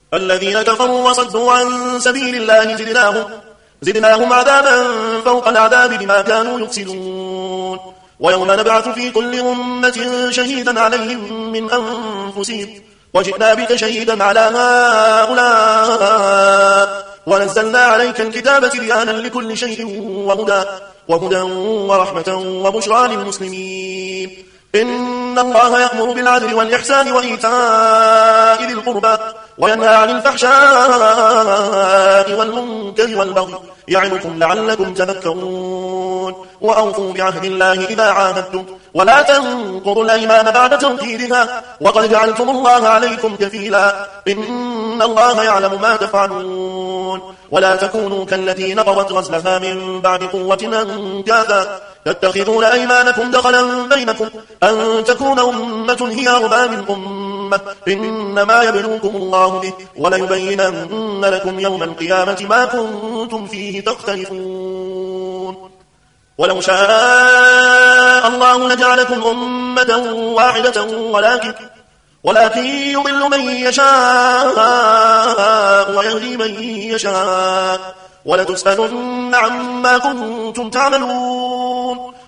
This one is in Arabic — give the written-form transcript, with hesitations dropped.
الذين كفروا وصدوا عن سبيل الله زدناهم عذابا فوق العذاب بما كانوا يفسدون. ويوم نبعث في كل أمة شهيدا عليهم من أنفسهم وجئنا بك شهيدا على هؤلاء ونزلنا عليك الكتاب تبيانا لكل شيء وهدى ورحمة وبشرى للمسلمين. إن الله يأمر بالعدل والإحسان وإيتاء ذي القربى وينهى عن الفحشاء والمنكر والبغي يعظكم لعلكم تذكرون. وأوفوا بعهد الله إذا عاهدتم ولا تنقضوا الأيمان بعد توكيدها وقد جعلتم الله عليكم كفيلا إن الله يعلم ما تفعلون. ولا تكونوا كالتي نقضت غزلها من بعد قوة أنكاثا تتخذون أيمانكم دخلا بينكم أن تكون أمة هي أربى من أمة إنما يبلوكم الله به وليبينن لكم يوم القيامة ما كنتم فيه تختلفون. ولو شاء الله لجعلكم أمة واحدة ولكن يضل من يشاء ويهدي من يشاء ولتسألن عما كنتم تعملون.